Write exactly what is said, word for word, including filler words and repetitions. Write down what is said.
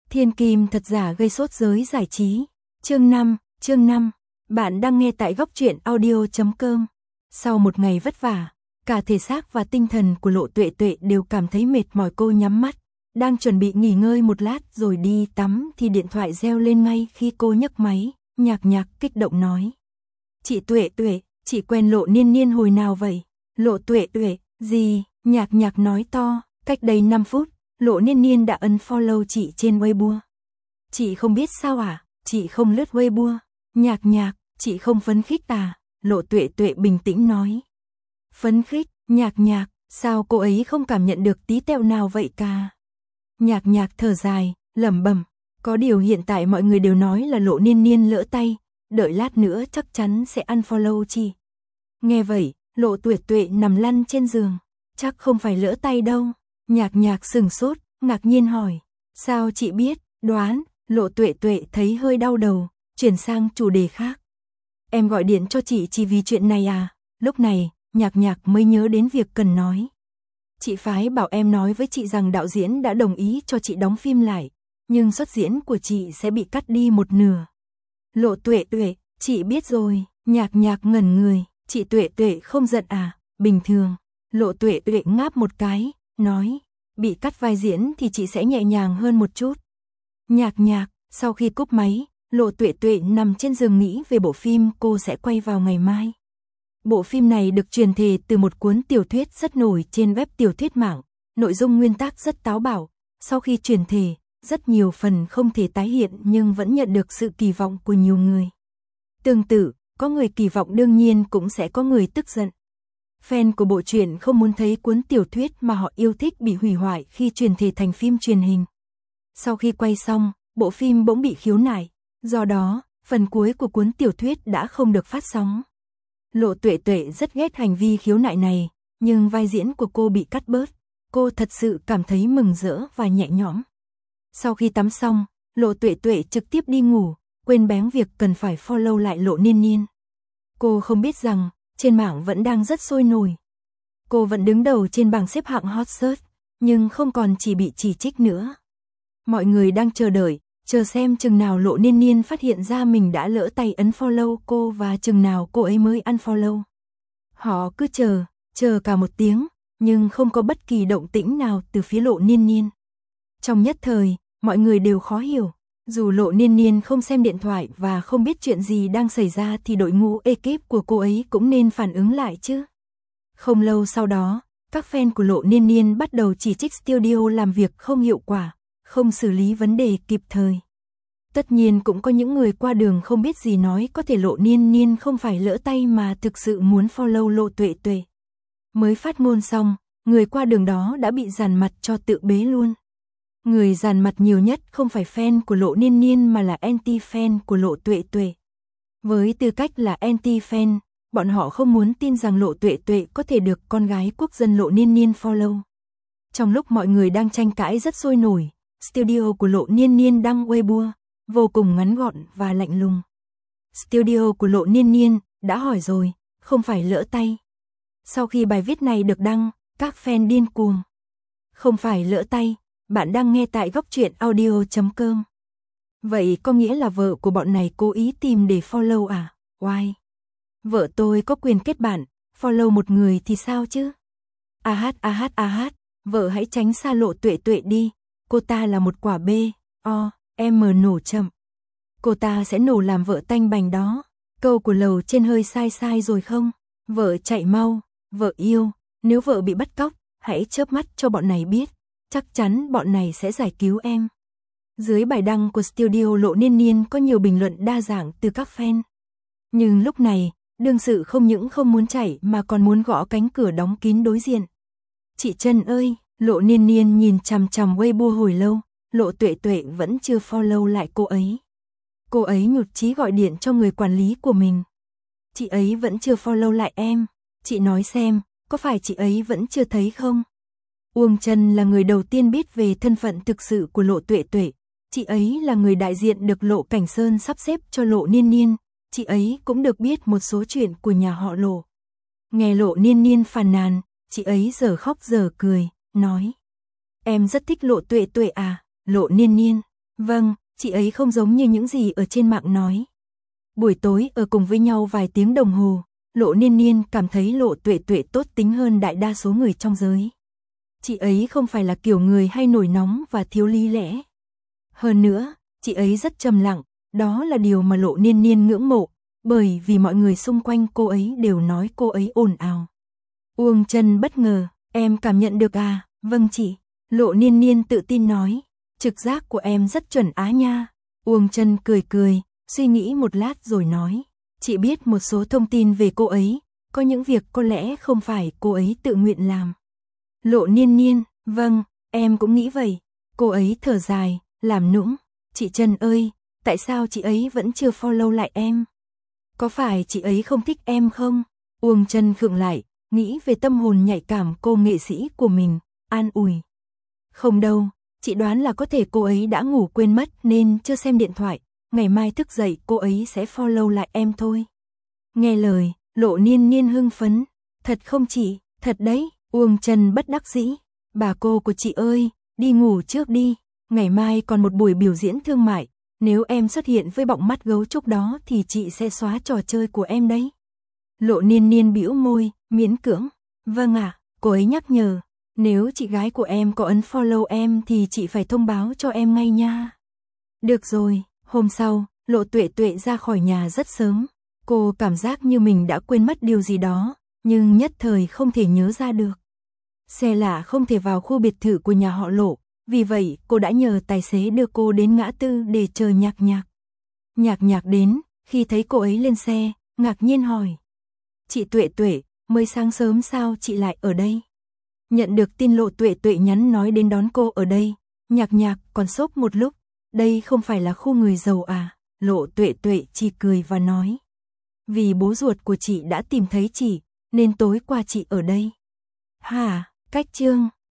Thiên kim thật giả gây sốt giới giải trí. Chương năm, chương năm. Bạn đang nghe tại góc truyện audio chấm com. Sau một ngày vất vả, cả thể xác và tinh thần của Lộ Tuệ Tuệ đều cảm thấy mệt mỏi. Cô nhắm mắt, đang chuẩn bị nghỉ ngơi một lát rồi đi tắm thì điện thoại reo lên ngay khi cô nhấc máy. Nhạc Nhạc kích động nói: "Chị Tuệ Tuệ, chị quen Lộ Niên Niên hồi nào vậy?" "Lộ Tuệ Tuệ, gì?" Nhạc Nhạc nói to, "Cách đây năm phút, Lộ Niên Niên đã unfollow chị trên Weibo." "Chị không biết sao à? Chị không lướt Weibo." "Nhạc Nhạc, chị không phấn khích à?" Lộ Tuệ Tuệ bình tĩnh nói. "Phấn khích?" Nhạc Nhạc, sao cô ấy không cảm nhận được tí tẹo nào vậy cả? Nhạc Nhạc thở dài, lẩm bẩm, có điều hiện tại mọi người đều nói là Lộ Niên Niên lỡ tay, đợi lát nữa chắc chắn sẽ unfollow chị. Nghe vậy, Lộ Tuệ Tuệ nằm lăn trên giường, chắc không phải lỡ tay đâu. Nhạc Nhạc sừng sốt, ngạc nhiên hỏi, sao chị biết? Đoán. Lộ Tuệ Tuệ thấy hơi đau đầu, chuyển sang chủ đề khác. Em gọi điện cho chị chỉ vì chuyện này à? Lúc này, Nhạc Nhạc mới nhớ đến việc cần nói. Chị phái bảo em nói với chị rằng đạo diễn đã đồng ý cho chị đóng phim lại, nhưng xuất diễn của chị sẽ bị cắt đi một nửa. Lộ Tuệ Tuệ, chị biết rồi. Nhạc Nhạc ngẩn người, chị Tuệ Tuệ không giận à? Bình thường. Lộ Tuệ Tuệ ngáp một cái, nói, bị cắt vai diễn thì chị sẽ nhẹ nhàng hơn một chút. Nhạc Nhạc, sau khi cúp máy, Lộ Tuệ Tuệ nằm trên giường nghĩ về bộ phim cô sẽ quay vào ngày mai. Bộ phim này được truyền thể từ một cuốn tiểu thuyết rất nổi trên web tiểu thuyết mạng, nội dung nguyên tác rất táo bạo, sau khi truyền thể, rất nhiều phần không thể tái hiện nhưng vẫn nhận được sự kỳ vọng của nhiều người. Tương tự, có người kỳ vọng đương nhiên cũng sẽ có người tức giận. Fan của bộ truyện không muốn thấy cuốn tiểu thuyết mà họ yêu thích bị hủy hoại khi truyền thể thành phim truyền hình. Sau khi quay xong, bộ phim bỗng bị khiếu nại, do đó, phần cuối của cuốn tiểu thuyết đã không được phát sóng. Lộ Tuệ Tuệ rất ghét hành vi khiếu nại này, nhưng vai diễn của cô bị cắt bớt, cô thật sự cảm thấy mừng rỡ và nhẹ nhõm. Sau khi tắm xong, Lộ Tuệ Tuệ trực tiếp đi ngủ, quên bén việc cần phải follow lại Lộ Niên Niên. Cô không biết rằng, trên mạng vẫn đang rất sôi nổi. Cô vẫn đứng đầu trên bảng xếp hạng hot search, nhưng không còn chỉ bị chỉ trích nữa. Mọi người đang chờ đợi, chờ xem chừng nào Lộ Niên Niên phát hiện ra mình đã lỡ tay unfollow cô và chừng nào cô ấy mới unfollow. Họ cứ chờ, chờ cả một tiếng, nhưng không có bất kỳ động tĩnh nào từ phía Lộ Niên Niên. Trong nhất thời, mọi người đều khó hiểu, dù Lộ Niên Niên không xem điện thoại và không biết chuyện gì đang xảy ra thì đội ngũ ekip của cô ấy cũng nên phản ứng lại chứ. Không lâu sau đó, các fan của Lộ Niên Niên bắt đầu chỉ trích studio làm việc không hiệu quả, không xử lý vấn đề kịp thời. Tất nhiên cũng có những người qua đường không biết gì nói có thể Lộ Niên Niên không phải lỡ tay mà thực sự muốn follow Lộ Tuệ Tuệ. Mới phát ngôn xong, người qua đường đó đã bị dàn mặt cho tự bế luôn. Người dàn mặt nhiều nhất không phải fan của Lộ Niên Niên mà là anti-fan của Lộ Tuệ Tuệ. Với tư cách là anti-fan, bọn họ không muốn tin rằng Lộ Tuệ Tuệ có thể được con gái quốc dân Lộ Niên Niên follow. Trong lúc mọi người đang tranh cãi rất sôi nổi, studio của Lộ Niên Niên đăng Weibo, vô cùng ngắn gọn và lạnh lùng. Studio của Lộ Niên Niên đã hỏi rồi, không phải lỡ tay. Sau khi bài viết này được đăng, các fan điên cuồng. Không phải lỡ tay, bạn đang nghe tại góc truyện audio chấm com. Vậy có nghĩa là vợ của bọn này cố ý tìm để follow à? Why? Vợ tôi có quyền kết bạn, follow một người thì sao chứ? A hát a hát a hát, vợ hãy tránh xa Lộ Tuệ Tuệ đi, cô ta là một quả bê, o, em nổ chậm. Cô ta sẽ nổ làm vợ tanh bành đó. Câu của lầu trên hơi sai sai rồi không? Vợ chạy mau, vợ yêu, nếu vợ bị bắt cóc, hãy chớp mắt cho bọn này biết, chắc chắn bọn này sẽ giải cứu em. Dưới bài đăng của studio Lộ Niên Niên có nhiều bình luận đa dạng từ các fan. Nhưng lúc này, đương sự không những không muốn chạy mà còn muốn gõ cánh cửa đóng kín đối diện. Chị Trân ơi, Lộ Niên Niên nhìn chằm chằm Weibo hồi lâu, Lộ Tuệ Tuệ vẫn chưa follow lại cô ấy. Cô ấy nhụt chí gọi điện cho người quản lý của mình. Chị ấy vẫn chưa follow lại em, chị nói xem, có phải chị ấy vẫn chưa thấy không? Uông Trân là người đầu tiên biết về thân phận thực sự của Lộ Tuệ Tuệ, chị ấy là người đại diện được Lộ Cảnh Sơn sắp xếp cho Lộ Niên Niên, chị ấy cũng được biết một số chuyện của nhà họ Lộ. Nghe Lộ Niên Niên phàn nàn, chị ấy giờ khóc giờ cười, nói: Em rất thích Lộ Tuệ Tuệ à, Lộ Niên Niên, Vâng, chị ấy không giống như những gì ở trên mạng nói. Buổi tối ở cùng với nhau vài tiếng đồng hồ, Lộ Niên Niên cảm thấy Lộ Tuệ Tuệ tốt tính hơn đại đa số người trong giới. Chị ấy không phải là kiểu người hay nổi nóng và thiếu lý lẽ. Hơn nữa, chị ấy rất trầm lặng, đó là điều mà Lộ Niên Niên ngưỡng mộ, bởi vì mọi người xung quanh cô ấy đều nói cô ấy ồn ào. Uông Trân bất ngờ, em cảm nhận được à? Vâng chị, Lộ Niên Niên tự tin nói, trực giác của em rất chuẩn á nha. Uông Trân cười cười, suy nghĩ một lát rồi nói, chị biết một số thông tin về cô ấy, có những việc có lẽ không phải cô ấy tự nguyện làm. Lộ Niên Niên, vâng, em cũng nghĩ vậy. Cô ấy thở dài, làm nũng, chị Trân ơi, tại sao chị ấy vẫn chưa follow lại em? Có phải chị ấy không thích em không? Uông Trân khựng lại, nghĩ về tâm hồn nhạy cảm cô nghệ sĩ của mình, an ủi. Không đâu, chị đoán là có thể cô ấy đã ngủ quên mất nên chưa xem điện thoại, ngày mai thức dậy cô ấy sẽ follow lại em thôi. Nghe lời, Lộ Niên Niên hưng phấn, thật không chị, thật đấy, Uông Trân bất đắc dĩ, bà cô của chị ơi, đi ngủ trước đi, ngày mai còn một buổi biểu diễn thương mại, nếu em xuất hiện với bọng mắt gấu trúc đó thì chị sẽ xóa trò chơi của em đấy. Lộ Niên Niên bĩu môi, miễn cưỡng, vâng ạ, cô ấy nhắc nhở, nếu chị gái của em có unfollow em thì chị phải thông báo cho em ngay nha. Được rồi, hôm sau, Lộ Tuệ Tuệ ra khỏi nhà rất sớm, cô cảm giác như mình đã quên mất điều gì đó, nhưng nhất thời không thể nhớ ra được. Xe lạ không thể vào khu biệt thự của nhà họ Lộ, vì vậy cô đã nhờ tài xế đưa cô đến ngã tư để chờ Nhạc Nhạc. Nhạc Nhạc đến, khi thấy cô ấy lên xe, ngạc nhiên hỏi. Chị Tuệ Tuệ, mới sáng sớm sao chị lại ở đây? Nhận được tin Lộ Tuệ Tuệ nhắn nói đến đón cô ở đây, Nhạc Nhạc còn sốc một lúc, đây không phải là khu người giàu à? Lộ Tuệ Tuệ chỉ cười và nói. Vì bố ruột của chị đã tìm thấy chị, nên tối qua chị ở đây. Hả, cách chương.